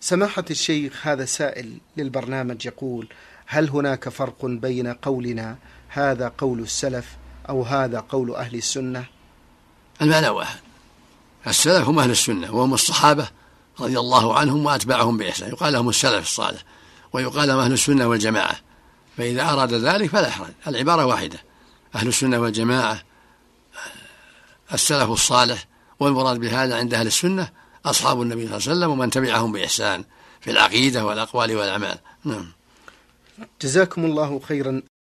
سماحة الشيخ، هذا سائل للبرنامج يقول: هل هناك فرق بين قولنا هذا قول السلف أو هذا قول أهل السنة؟ المعنى واحد، السلف هم أهل السنة وهم الصحابة رضي الله عنهم وأتباعهم بإحسان، يقال لهم السلف الصالح ويقال لهم أهل السنة والجماعة، فإذا أراد ذلك فلا حرج، العبارة واحدة، أهل السنة والجماعة السلف الصالح، والمراد بهذا عند أهل السنة أصحاب النبي صلى الله عليه وسلم ومن تبعهم بإحسان في العقيدة والأقوال والأعمال. جزاكم الله خيرا